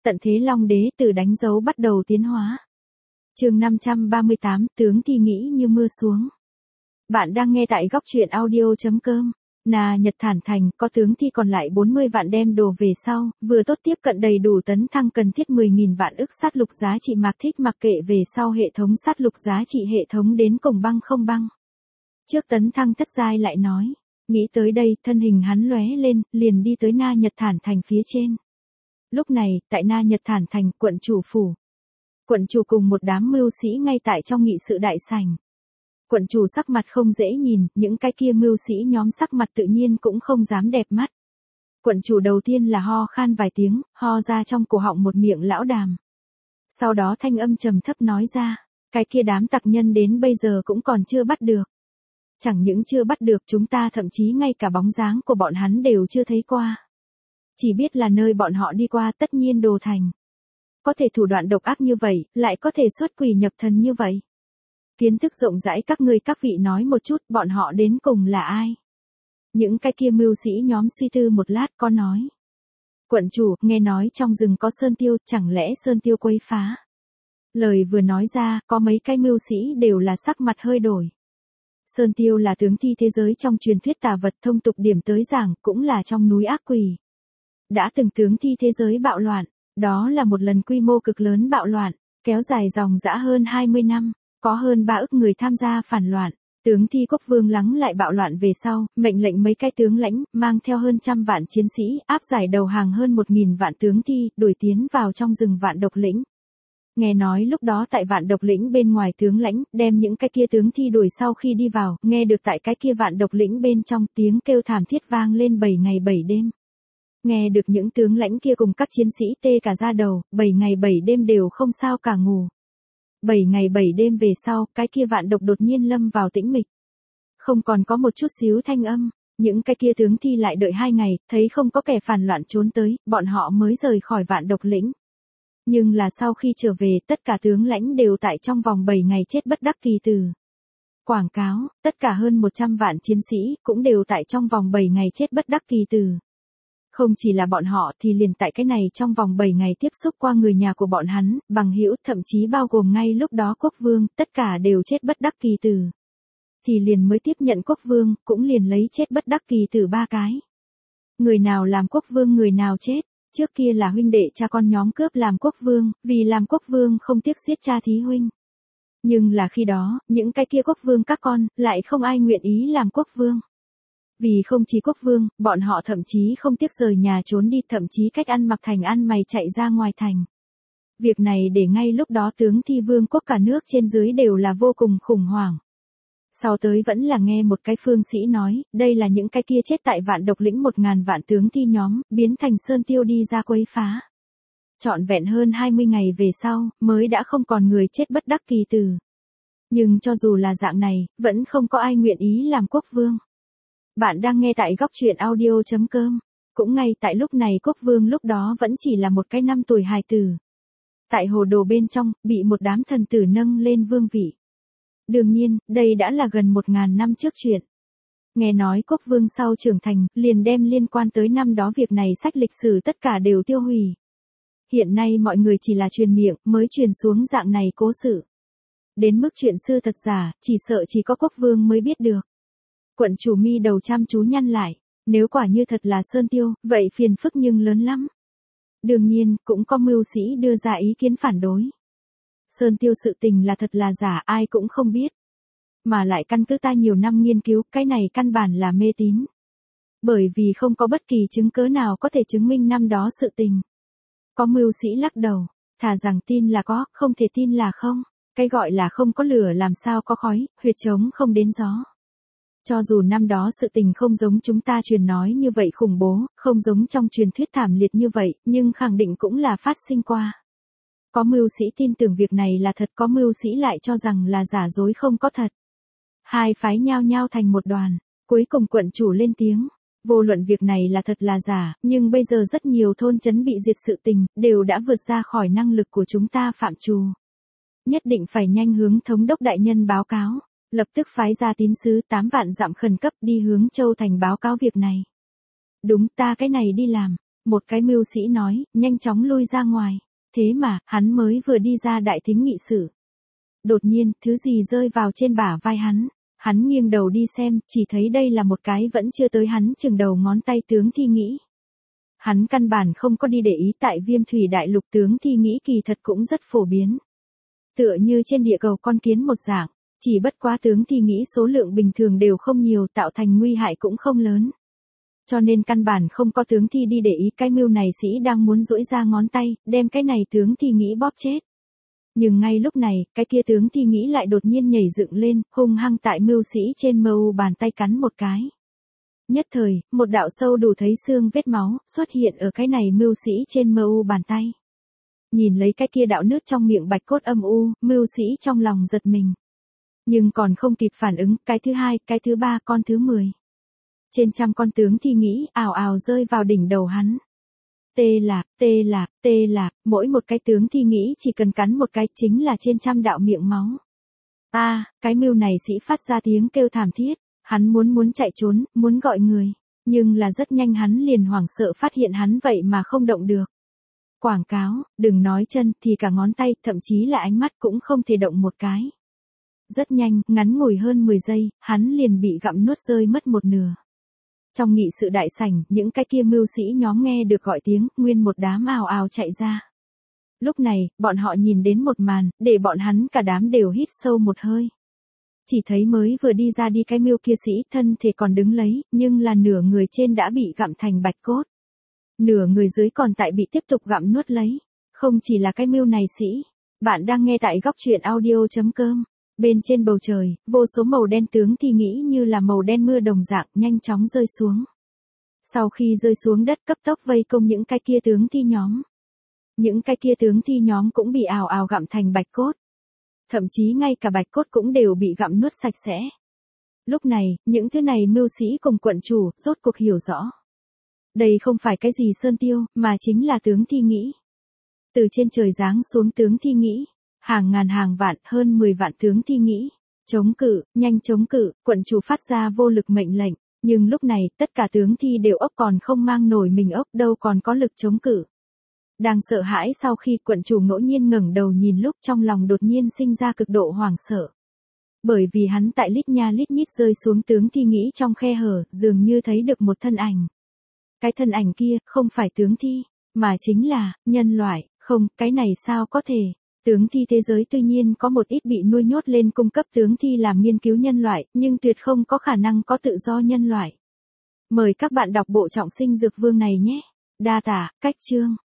Tận thế Long Đế từ đánh dấu bắt đầu tiến hóa. Chương 538, tướng thi nghĩ như mưa xuống. Bạn đang nghe tại góc truyện audio.com. Na Nhật thản thành, có tướng thi còn lại 40 vạn đem đồ về sau, vừa tốt tiếp cận đầy đủ tấn thăng cần thiết 10.000 vạn ức sát lục giá trị Mạc Thích mặc kệ về sau hệ thống sát lục giá trị hệ thống đến cùng băng không băng. Trước tấn thăng thất giai lại nói, nghĩ tới đây thân hình hắn lóe lên, liền đi tới Na Nhật thản thành phía trên. Lúc này, tại Na Nhật thản thành, quận chủ phủ. Quận chủ cùng một đám mưu sĩ ngay tại trong nghị sự đại sảnh. Quận chủ sắc mặt không dễ nhìn, những cái kia mưu sĩ nhóm sắc mặt tự nhiên cũng không dám đẹp mắt. Quận chủ đầu tiên là ho khan vài tiếng, ho ra trong cổ họng một miệng lão đàm. Sau đó thanh âm trầm thấp nói ra, cái kia đám tặc nhân đến bây giờ cũng còn chưa bắt được. Chẳng những chưa bắt được, chúng ta thậm chí ngay cả bóng dáng của bọn hắn đều chưa thấy qua. Chỉ biết là nơi bọn họ đi qua tất nhiên đồ thành. Có thể thủ đoạn độc ác như vậy, lại có thể xuất quỷ nhập thần như vậy. Kiến thức rộng rãi các vị nói một chút bọn họ đến cùng là ai. Những cái kia mưu sĩ nhóm suy tư một lát có nói. Quận chủ, nghe nói trong rừng có sơn tiêu, chẳng lẽ sơn tiêu quấy phá. Lời vừa nói ra, có mấy cái mưu sĩ đều là sắc mặt hơi đổi. Sơn tiêu là tướng thi thế giới trong truyền thuyết tà vật, thông tục điểm tới giảng cũng là trong núi ác quỷ. Đã từng tướng thi thế giới bạo loạn, đó là một lần quy mô cực lớn bạo loạn, kéo dài dòng dã hơn 20 năm, có hơn 3 ức người tham gia phản loạn. Tướng thi quốc vương lắng lại bạo loạn về sau, mệnh lệnh mấy cái tướng lãnh, mang theo hơn 100 vạn chiến sĩ, áp giải đầu hàng hơn 1.000 vạn tướng thi, đuổi tiến vào trong rừng Vạn Độc Lĩnh. Nghe nói lúc đó tại Vạn Độc Lĩnh bên ngoài tướng lãnh, đem những cái kia tướng thi đuổi sau khi đi vào, nghe được tại cái kia Vạn Độc Lĩnh bên trong tiếng kêu thảm thiết vang lên 7 ngày 7 đêm. Nghe được những tướng lãnh kia cùng các chiến sĩ tê cả da đầu, 7 ngày 7 đêm đều không sao cả ngủ. 7 ngày 7 đêm về sau, cái kia vạn độc đột nhiên lâm vào tĩnh mịch. Không còn có một chút xíu thanh âm, những cái kia tướng thi lại đợi 2 ngày, thấy không có kẻ phản loạn trốn tới, bọn họ mới rời khỏi Vạn Độc Lĩnh. Nhưng là sau khi trở về, tất cả tướng lãnh đều tại trong vòng 7 ngày chết bất đắc kỳ tử. Quảng cáo, tất cả hơn 100 vạn chiến sĩ, cũng đều tại trong vòng 7 ngày chết bất đắc kỳ tử. Không chỉ là bọn họ thì liền tại cái này trong vòng 7 ngày tiếp xúc qua người nhà của bọn hắn, bằng hữu, thậm chí bao gồm ngay lúc đó quốc vương, tất cả đều chết bất đắc kỳ tử. Thì liền mới tiếp nhận quốc vương, cũng liền lấy chết bất đắc kỳ tử 3 cái. Người nào làm quốc vương người nào chết, trước kia là huynh đệ cha con nhóm cướp làm quốc vương, vì làm quốc vương không tiếc giết cha thí huynh. Nhưng là khi đó, những cái kia quốc vương các con, lại không ai nguyện ý làm quốc vương. Vì không chỉ quốc vương, bọn họ thậm chí không tiếc rời nhà trốn đi, thậm chí cách ăn mặc thành ăn mày chạy ra ngoài thành. Việc này để ngay lúc đó tướng thi vương quốc cả nước trên dưới đều là vô cùng khủng hoảng. Sau tới vẫn là nghe một cái phương sĩ nói, đây là những cái kia chết tại Vạn Độc Lĩnh 1.000 vạn tướng thi nhóm, biến thành sơn tiêu đi ra quấy phá. Trọn vẹn hơn 20 ngày về sau, mới đã không còn người chết bất đắc kỳ tử. Nhưng cho dù là dạng này, vẫn không có ai nguyện ý làm quốc vương. Bạn đang nghe tại góc truyện audio.com. Cũng ngay tại lúc này quốc vương lúc đó vẫn chỉ là một cái 5 tuổi hài tử. Tại hồ đồ bên trong, bị một đám thần tử nâng lên vương vị. Đương nhiên, đây đã là gần 1.000 năm trước chuyện. Nghe nói quốc vương sau trưởng thành, liền đem liên quan tới năm đó việc này sách lịch sử tất cả đều tiêu hủy. Hiện nay mọi người chỉ là truyền miệng, mới truyền xuống dạng này cố sự. Đến mức chuyện xưa thật giả, chỉ sợ chỉ có quốc vương mới biết được. Quận chủ mi đầu chăm chú nhăn lại, nếu quả như thật là sơn tiêu, vậy phiền phức nhưng lớn lắm. Đương nhiên, cũng có mưu sĩ đưa ra ý kiến phản đối. Sơn tiêu sự tình là thật là giả, ai cũng không biết. Mà lại căn cứ ta nhiều năm nghiên cứu, cái này căn bản là mê tín. Bởi vì không có bất kỳ chứng cớ nào có thể chứng minh năm đó sự tình. Có mưu sĩ lắc đầu, thà rằng tin là có, không thể tin là không. Cái gọi là không có lửa làm sao có khói, huyệt trống không đến gió. Cho dù năm đó sự tình không giống chúng ta truyền nói như vậy khủng bố, không giống trong truyền thuyết thảm liệt như vậy, nhưng khẳng định cũng là phát sinh qua. Có mưu sĩ tin tưởng việc này là thật, có mưu sĩ lại cho rằng là giả dối không có thật. Hai phái nhao nhao thành một đoàn, cuối cùng quận chủ lên tiếng. Vô luận việc này là thật là giả, nhưng bây giờ rất nhiều thôn trấn bị diệt sự tình, đều đã vượt ra khỏi năng lực của chúng ta phạm trù. Nhất định phải nhanh hướng thống đốc đại nhân báo cáo. Lập tức phái ra tín sứ 8 vạn dặm khẩn cấp đi hướng Châu Thành báo cáo việc này. Đúng, ta cái này đi làm. Một cái mưu sĩ nói, nhanh chóng lui ra ngoài. Thế mà, hắn mới vừa đi ra đại thính nghị sự. Đột nhiên, thứ gì rơi vào trên bả vai hắn. Hắn nghiêng đầu đi xem, chỉ thấy đây là một cái vẫn chưa tới hắn chừng đầu ngón tay tướng thi nghĩ. Hắn căn bản không có đi để ý tại Viêm Thủy Đại Lục tướng thi nghĩ kỳ thật cũng rất phổ biến. Tựa như trên địa cầu con kiến một dạng, chỉ bất quá tướng thi nghĩ số lượng bình thường đều không nhiều, tạo thành nguy hại cũng không lớn. Cho nên căn bản không có tướng thi đi để ý cái mưu này sĩ đang muốn duỗi ra ngón tay, đem cái này tướng thi nghĩ bóp chết. Nhưng ngay lúc này, cái kia tướng thi nghĩ lại đột nhiên nhảy dựng lên, hung hăng tại mưu sĩ trên mu bàn tay cắn một cái. Nhất thời, một đạo sâu đủ thấy xương vết máu, xuất hiện ở cái này mưu sĩ trên mu bàn tay. Nhìn lấy cái kia đạo nước trong miệng bạch cốt âm u, mưu sĩ trong lòng giật mình. Nhưng còn không kịp phản ứng, cái thứ hai, cái thứ ba, con thứ 10. Trên trăm con tướng thi nghĩ, ào ào rơi vào đỉnh đầu hắn. Tê lạc, mỗi một cái tướng thi nghĩ chỉ cần cắn một cái chính là trên trăm đạo miệng máu. Cái mưu này sĩ phát ra tiếng kêu thảm thiết, hắn muốn chạy trốn, muốn gọi người, nhưng là rất nhanh hắn liền hoảng sợ phát hiện hắn vậy mà không động được. Quảng cáo, đừng nói chân thì cả ngón tay, thậm chí là ánh mắt cũng không thể động một cái. Rất nhanh, ngắn ngủi hơn 10 giây, hắn liền bị gặm nuốt rơi mất một nửa. Trong nghị sự đại sảnh, những cái kia mưu sĩ nhóm nghe được gọi tiếng, nguyên một đám ào ào chạy ra. Lúc này, bọn họ nhìn đến một màn, để bọn hắn cả đám đều hít sâu một hơi. Chỉ thấy mới vừa đi ra đi cái mưu kia sĩ thân thể còn đứng lấy, nhưng là nửa người trên đã bị gặm thành bạch cốt. Nửa người dưới còn tại bị tiếp tục gặm nuốt lấy. Không chỉ là cái mưu này sĩ. Bạn đang nghe tại góc truyện audio.com. Bên trên bầu trời, vô số màu đen tướng thi nghĩ như là màu đen mưa đồng dạng nhanh chóng rơi xuống. Sau khi rơi xuống đất cấp tốc vây công những cái kia tướng thi nhóm. Những cái kia tướng thi nhóm cũng bị ào ào gặm thành bạch cốt. Thậm chí ngay cả bạch cốt cũng đều bị gặm nuốt sạch sẽ. Lúc này, những thứ này mưu sĩ cùng quận chủ, rốt cuộc hiểu rõ. Đây không phải cái gì sơn tiêu, mà chính là tướng thi nghĩ. Từ trên trời giáng xuống tướng thi nghĩ. Hàng ngàn hàng vạn, hơn 10 vạn tướng thi nghĩ. Chống cự, nhanh chống cự, quận chủ phát ra vô lực mệnh lệnh. Nhưng lúc này, tất cả tướng thi đều ốc còn không mang nổi mình ốc đâu còn có lực chống cự. Đang sợ hãi sau khi quận chủ ngẫu nhiên ngẩng đầu nhìn lúc trong lòng đột nhiên sinh ra cực độ hoảng sợ. Bởi vì hắn tại lít nha lít nhít rơi xuống tướng thi nghĩ trong khe hở, dường như thấy được một thân ảnh. Cái thân ảnh kia, không phải tướng thi, mà chính là, nhân loại, không, cái này sao có thể. Tướng thi thế giới tuy nhiên có một ít bị nuôi nhốt lên cung cấp tướng thi làm nghiên cứu nhân loại, nhưng tuyệt không có khả năng có tự do nhân loại. Mời các bạn đọc bộ Trọng Sinh Dược Vương này nhé. Đa tả, cách chương.